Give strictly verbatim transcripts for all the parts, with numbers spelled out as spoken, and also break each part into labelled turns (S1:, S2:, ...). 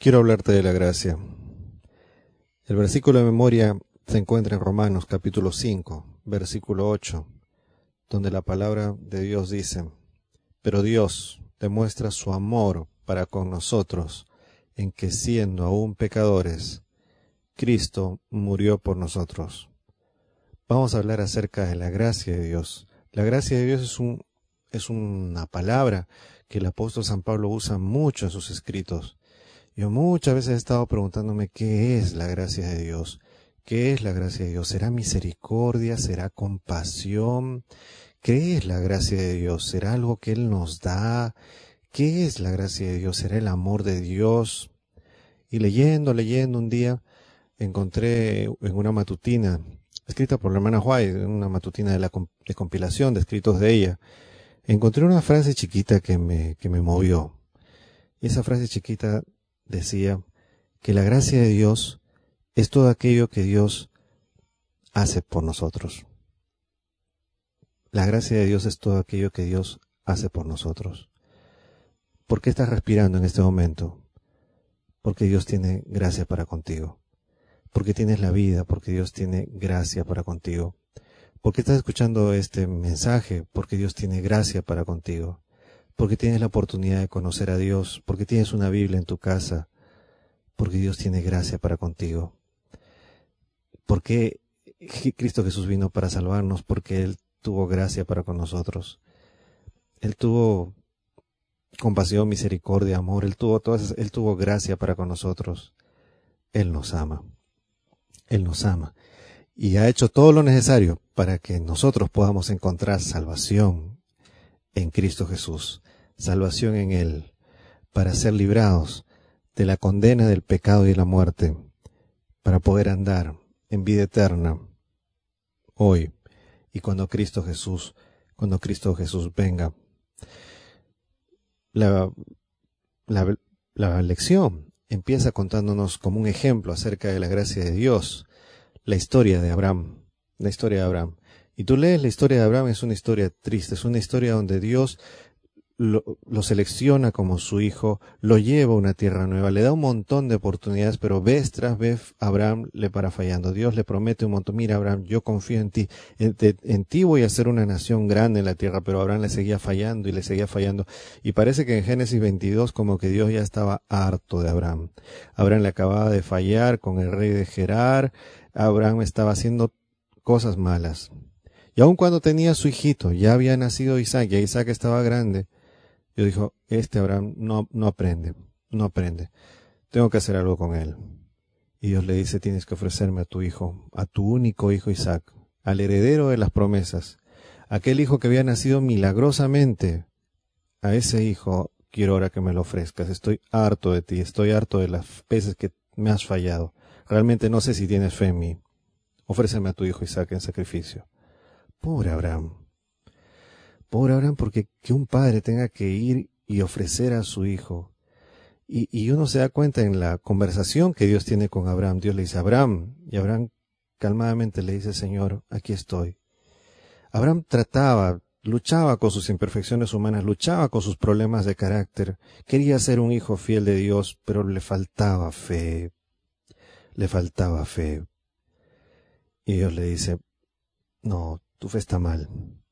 S1: Quiero hablarte de la gracia. El versículo de memoria se encuentra en Romanos capítulo cinco, versículo ocho, donde la palabra de Dios dice: pero Dios demuestra su amor para con nosotros, en que siendo aún pecadores, Cristo murió por nosotros. Vamos a hablar acerca de la gracia de Dios. La gracia de Dios es, un, es una palabra que el apóstol San Pablo usa mucho en sus escritos. Yo muchas veces he estado preguntándome qué es la gracia de Dios. ¿Qué es la gracia de Dios? ¿Será misericordia? ¿Será compasión? ¿Qué es la gracia de Dios? ¿Será algo que Él nos da? ¿Qué es la gracia de Dios? ¿Será el amor de Dios? Y leyendo, leyendo un día, encontré en una matutina, escrita por la hermana White, una matutina de la de compilación de escritos de ella, encontré una frase chiquita que me, que me movió. Y esa frase chiquita decía que la gracia de Dios es todo aquello que Dios hace por nosotros. La gracia de Dios es todo aquello que Dios hace por nosotros. ¿Por qué estás respirando en este momento? Porque Dios tiene gracia para contigo. Porque tienes la vida, porque Dios tiene gracia para contigo. ¿Por qué estás escuchando este mensaje? Porque Dios tiene gracia para contigo. Porque tienes la oportunidad de conocer a Dios, porque tienes una Biblia en tu casa, porque Dios tiene gracia para contigo. Porque Cristo Jesús vino para salvarnos, porque Él tuvo gracia para con nosotros. Él tuvo compasión, misericordia, amor, Él tuvo todas, Él tuvo gracia para con nosotros. Él nos ama. Él nos ama. Y ha hecho todo lo necesario para que nosotros podamos encontrar salvación en Cristo Jesús. Salvación en Él, para ser librados de la condena del pecado y la muerte, para poder andar en vida eterna hoy y cuando Cristo Jesús, cuando Cristo Jesús venga. La, la, la lección empieza contándonos como un ejemplo acerca de la gracia de Dios, la historia de Abraham, la historia de Abraham. Y tú lees la historia de Abraham, es una historia triste, es una historia donde Dios Lo, lo selecciona como su hijo, lo lleva a una tierra nueva, le da un montón de oportunidades, pero vez tras vez Abraham le para fallando. Dios le promete un montón: mira, Abraham, yo confío en ti, en, te, en ti voy a hacer una nación grande en la tierra, pero Abraham le seguía fallando y le seguía fallando. Y parece que en Génesis veintidós como que Dios ya estaba harto de Abraham. Abraham le acababa de fallar con el rey de Gerar, Abraham estaba haciendo cosas malas. Y aun cuando tenía su hijito, ya había nacido Isaac, ya Isaac estaba grande, Dios dijo: este Abraham no, no aprende, no aprende. Tengo que hacer algo con él. Y Dios le dice: tienes que ofrecerme a tu hijo, a tu único hijo Isaac, al heredero de las promesas, aquel hijo que había nacido milagrosamente. A ese hijo quiero ahora que me lo ofrezcas. Estoy harto de ti, estoy harto de las veces que me has fallado. Realmente no sé si tienes fe en mí. Ofréceme a tu hijo Isaac en sacrificio. Pobre Abraham. Pobre Abraham, porque que un padre tenga que ir y ofrecer a su hijo. Y, y uno se da cuenta en la conversación que Dios tiene con Abraham. Dios le dice: Abraham, y Abraham calmadamente le dice: Señor, aquí estoy. Abraham trataba, luchaba con sus imperfecciones humanas, luchaba con sus problemas de carácter. Quería ser un hijo fiel de Dios, pero le faltaba fe. Le faltaba fe. Y Dios le dice: no, tu fe está mal.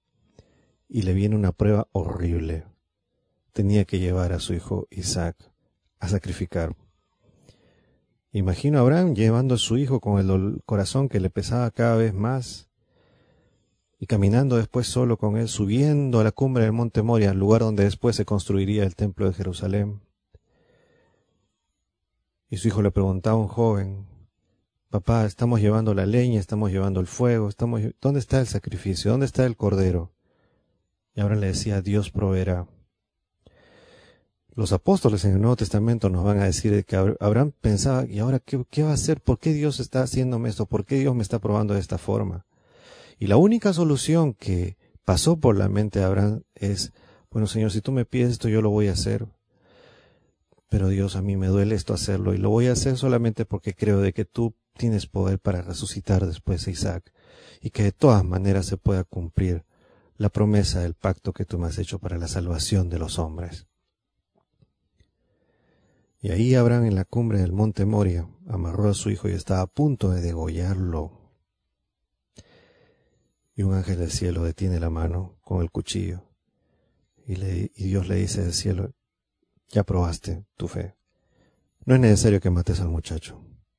S1: Y le viene una prueba horrible. Tenía que llevar a su hijo Isaac a sacrificar. Imagino a Abraham llevando a su hijo con el corazón que le pesaba cada vez más y caminando después solo con él, subiendo a la cumbre del monte Moria, el lugar donde después se construiría el templo de Jerusalén. Y su hijo le preguntaba a un joven: papá, estamos llevando la leña, estamos llevando el fuego, estamos, ¿dónde está el sacrificio? ¿Dónde está el cordero? Y Abraham le decía: Dios proveerá. Los apóstoles en el Nuevo Testamento nos van a decir que Abraham pensaba: ¿y ahora qué, qué va a hacer? ¿Por qué Dios está haciéndome esto? ¿Por qué Dios me está probando de esta forma? Y la única solución que pasó por la mente de Abraham es: bueno, Señor, si tú me pides esto, yo lo voy a hacer. Pero Dios, a mí me duele esto hacerlo, y lo voy a hacer solamente porque creo de que tú tienes poder para resucitar después a Isaac, y que de todas maneras se pueda cumplir la promesa del pacto que tú me has hecho para la salvación de los hombres. Y ahí Abraham, en la cumbre del monte Moria, amarró a su hijo y estaba a punto de degollarlo. Y un ángel del cielo detiene la mano con el cuchillo. Y, le, y Dios le dice del cielo: ya probaste tu fe. No es necesario que mates al muchacho.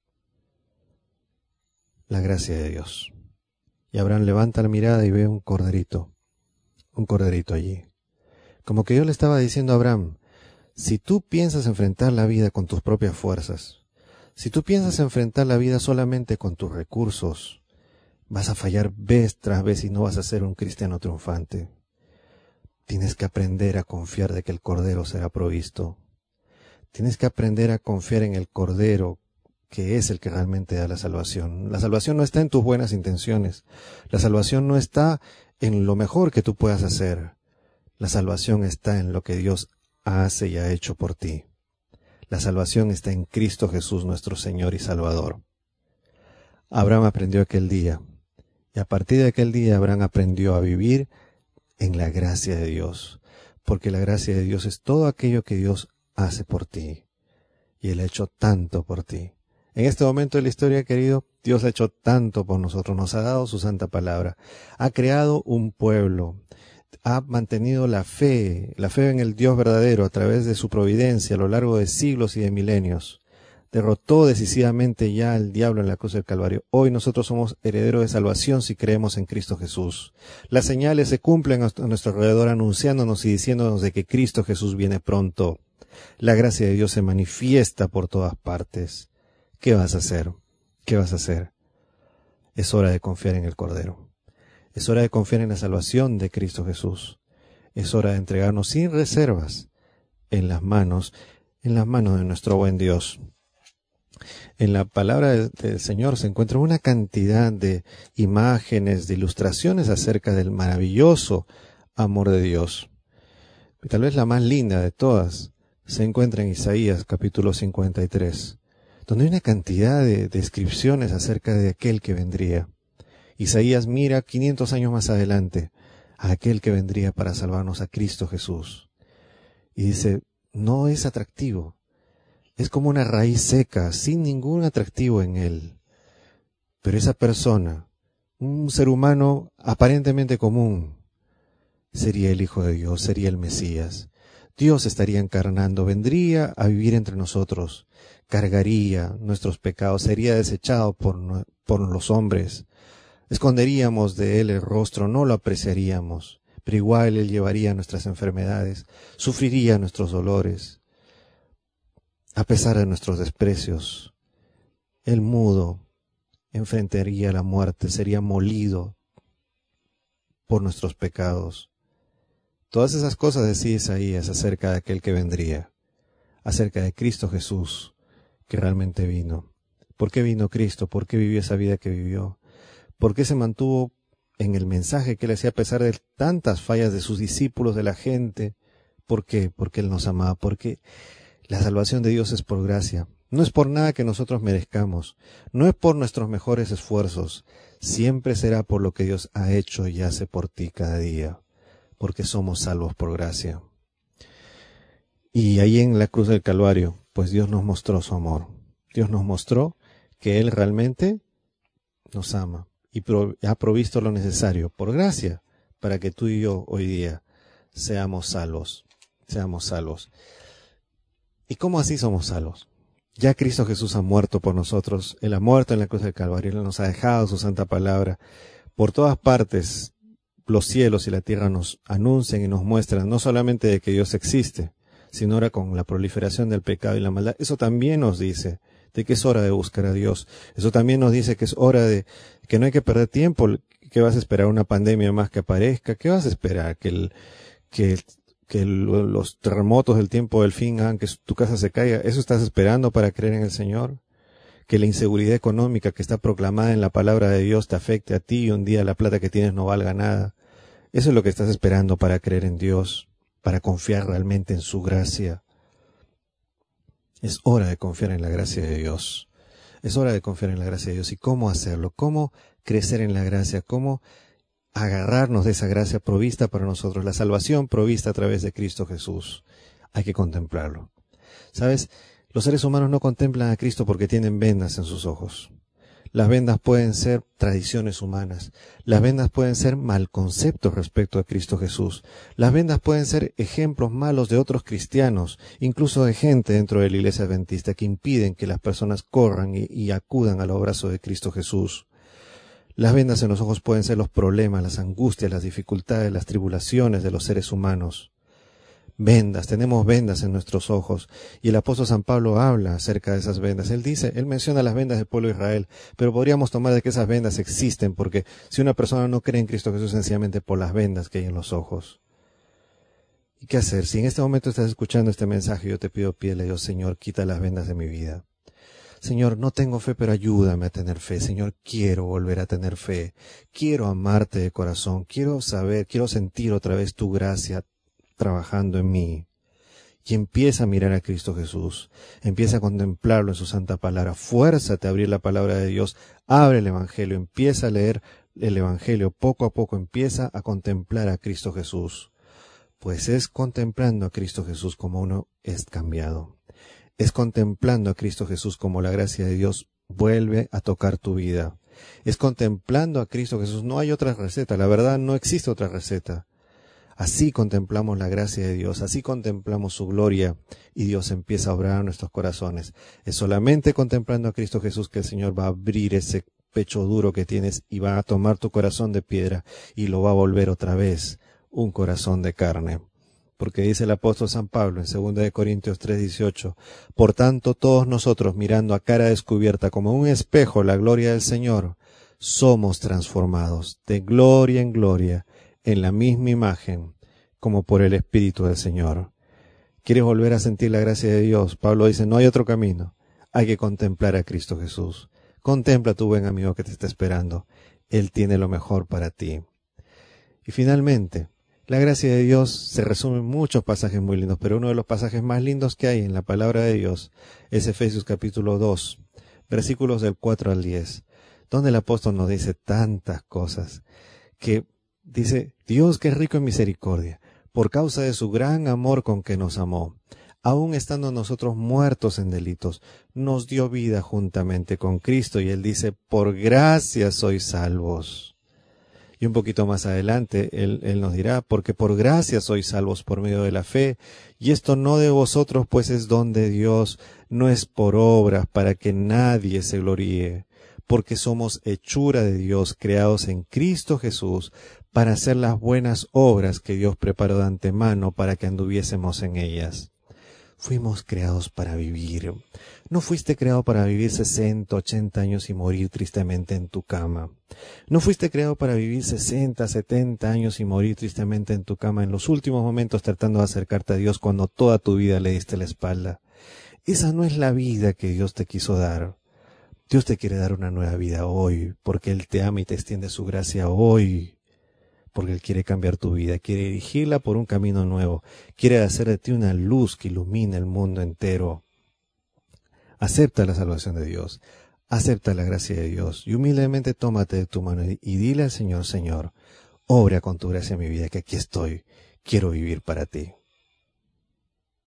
S1: La gracia de Dios. Y Abraham levanta la mirada y ve un corderito. Un corderito allí. Como que Dios le estaba diciendo a Abraham: si tú piensas enfrentar la vida con tus propias fuerzas, si tú piensas enfrentar la vida solamente con tus recursos, vas a fallar vez tras vez y no vas a ser un cristiano triunfante. Tienes que aprender a confiar de que el Cordero será provisto. Tienes que aprender a confiar en el Cordero, que es el que realmente da la salvación. La salvación no está en tus buenas intenciones. La salvación no está en lo mejor que tú puedas hacer. La salvación está en lo que Dios hace y ha hecho por ti. La salvación está en Cristo Jesús, nuestro Señor y Salvador. Abraham aprendió aquel día, y a partir de aquel día Abraham aprendió a vivir en la gracia de Dios, porque la gracia de Dios es todo aquello que Dios hace por ti, y Él ha hecho tanto por ti. En este momento de la historia, querido, Dios ha hecho tanto por nosotros, nos ha dado su santa palabra, ha creado un pueblo, ha mantenido la fe, la fe en el Dios verdadero a través de su providencia a lo largo de siglos y de milenios. Derrotó decisivamente ya al diablo en la cruz del Calvario. Hoy nosotros somos herederos de salvación si creemos en Cristo Jesús. Las señales se cumplen a nuestro alrededor anunciándonos y diciéndonos de que Cristo Jesús viene pronto. La gracia de Dios se manifiesta por todas partes. ¿Qué vas a hacer? ¿Qué vas a hacer? Es hora de confiar en el Cordero. Es hora de confiar en la salvación de Cristo Jesús. Es hora de entregarnos sin reservas en las manos, en las manos de nuestro buen Dios. En la palabra del Señor se encuentra una cantidad de imágenes, de ilustraciones acerca del maravilloso amor de Dios. Y tal vez la más linda de todas se encuentra en Isaías capítulo cincuenta y tres, donde hay una cantidad de descripciones acerca de aquel que vendría. Isaías mira quinientos años más adelante a aquel que vendría para salvarnos, a Cristo Jesús. Y dice: no es atractivo. Es como una raíz seca, sin ningún atractivo en él. Pero esa persona, un ser humano aparentemente común, sería el Hijo de Dios, sería el Mesías. Dios estaría encarnando, vendría a vivir entre nosotros, cargaría nuestros pecados, sería desechado por, por los hombres. Esconderíamos de él el rostro, no lo apreciaríamos, pero igual él llevaría nuestras enfermedades, sufriría nuestros dolores. A pesar de nuestros desprecios, el mudo enfrentaría la muerte, sería molido por nuestros pecados. Todas esas cosas decía Isaías acerca de aquel que vendría, acerca de Cristo Jesús, que realmente vino. ¿Por qué vino Cristo? ¿Por qué vivió esa vida que vivió? ¿Por qué se mantuvo en el mensaje que le hacía a pesar de tantas fallas de sus discípulos, de la gente? ¿Por qué? Porque Él nos amaba, porque la salvación de Dios es por gracia. No es por nada que nosotros merezcamos. No es por nuestros mejores esfuerzos. Siempre será por lo que Dios ha hecho y hace por ti cada día. Porque somos salvos por gracia. Y ahí en la cruz del Calvario, pues Dios nos mostró su amor. Dios nos mostró que Él realmente nos ama y ha provisto lo necesario por gracia para que tú y yo hoy día seamos salvos. Seamos salvos. ¿Y cómo así somos salvos? Ya Cristo Jesús ha muerto por nosotros. Él ha muerto en la cruz del Calvario. Él nos ha dejado su santa palabra. Por todas partes, los cielos y la tierra nos anuncian y nos muestran no solamente de que Dios existe, sino ahora con la proliferación del pecado y la maldad. Eso también nos dice de que es hora de buscar a Dios. Eso también nos dice que es hora de que no hay que perder tiempo. ¿Qué vas a esperar? ¿Una pandemia más que aparezca? ¿Qué vas a esperar? ¿Que el, que el, que los terremotos del tiempo del fin hagan que tu casa se caiga? ¿Eso estás esperando para creer en el Señor? ¿Que la inseguridad económica que está proclamada en la palabra de Dios te afecte a ti y un día la plata que tienes no valga nada? ¿Eso es lo que estás esperando para creer en Dios, para confiar realmente en su gracia? Es hora de confiar en la gracia de Dios. Es hora de confiar en la gracia de Dios. ¿Y cómo hacerlo? ¿Cómo crecer en la gracia? ¿Cómo agarrarnos de esa gracia provista para nosotros, la salvación provista a través de Cristo Jesús? Hay que contemplarlo. ¿Sabes? Los seres humanos no contemplan a Cristo porque tienen vendas en sus ojos. Las vendas pueden ser tradiciones humanas. Las vendas pueden ser malconceptos respecto a Cristo Jesús. Las vendas pueden ser ejemplos malos de otros cristianos, incluso de gente dentro de la iglesia adventista, que impiden que las personas corran y, y acudan al abrazo de Cristo Jesús. Las vendas en los ojos pueden ser los problemas, las angustias, las dificultades, las tribulaciones de los seres humanos. Vendas, tenemos vendas en nuestros ojos, y el apóstol San Pablo habla acerca de esas vendas. Él dice, él menciona las vendas del pueblo de Israel, pero podríamos tomar de que esas vendas existen, porque si una persona no cree en Cristo Jesús, sencillamente por las vendas que hay en los ojos. ¿Y qué hacer? Si en este momento estás escuchando este mensaje, yo te pido, pídele a Dios, Señor, quita las vendas de mi vida. Señor, no tengo fe, pero ayúdame a tener fe. Señor, quiero volver a tener fe. Quiero amarte de corazón. Quiero saber, quiero sentir otra vez tu gracia trabajando en mí. Y empieza a mirar a Cristo Jesús. Empieza a contemplarlo en su santa palabra. Fuérzate a abrir la palabra de Dios. Abre el Evangelio. Empieza a leer el Evangelio. Poco a poco empieza a contemplar a Cristo Jesús. Pues es contemplando a Cristo Jesús como uno es cambiado. Es contemplando a Cristo Jesús como la gracia de Dios vuelve a tocar tu vida. Es contemplando a Cristo Jesús. No hay otra receta. La verdad, no existe otra receta. Así contemplamos la gracia de Dios, así contemplamos su gloria y Dios empieza a obrar en nuestros corazones. Es solamente contemplando a Cristo Jesús que el Señor va a abrir ese pecho duro que tienes y va a tomar tu corazón de piedra y lo va a volver otra vez un corazón de carne. Porque dice el apóstol San Pablo en segunda de Corintios tres dieciocho, por tanto todos nosotros mirando a cara descubierta como un espejo la gloria del Señor, somos transformados de gloria en gloria en la misma imagen, como por el Espíritu del Señor. ¿Quieres volver a sentir la gracia de Dios? Pablo dice, no hay otro camino. Hay que contemplar a Cristo Jesús. Contempla a tu buen amigo que te está esperando. Él tiene lo mejor para ti. Y finalmente, la gracia de Dios se resume en muchos pasajes muy lindos, pero uno de los pasajes más lindos que hay en la palabra de Dios es Efesios capítulo dos, versículos del cuatro al diez, donde el apóstol nos dice tantas cosas que dice, Dios que es rico en misericordia, por causa de su gran amor con que nos amó, aun estando nosotros muertos en delitos, nos dio vida juntamente con Cristo. Y él dice, por gracia sois salvos. Y un poquito más adelante, él, él nos dirá, porque por gracia sois salvos por medio de la fe, y esto no de vosotros, pues es don de Dios, no es por obras, para que nadie se gloríe, porque somos hechura de Dios, creados en Cristo Jesús, para hacer las buenas obras que Dios preparó de antemano para que anduviésemos en ellas. Fuimos creados para vivir. No fuiste creado para vivir sesenta, ochenta años y morir tristemente en tu cama. No fuiste creado para vivir sesenta, setenta años y morir tristemente en tu cama en los últimos momentos tratando de acercarte a Dios cuando toda tu vida le diste la espalda. Esa no es la vida que Dios te quiso dar. Dios te quiere dar una nueva vida hoy, porque Él te ama y te extiende su gracia hoy. Porque Él quiere cambiar tu vida, quiere dirigirla por un camino nuevo, quiere hacer de ti una luz que ilumine el mundo entero. Acepta la salvación de Dios, acepta la gracia de Dios y humildemente tómate de tu mano y, y dile al Señor, Señor, obra con tu gracia en mi vida, que aquí estoy, quiero vivir para ti.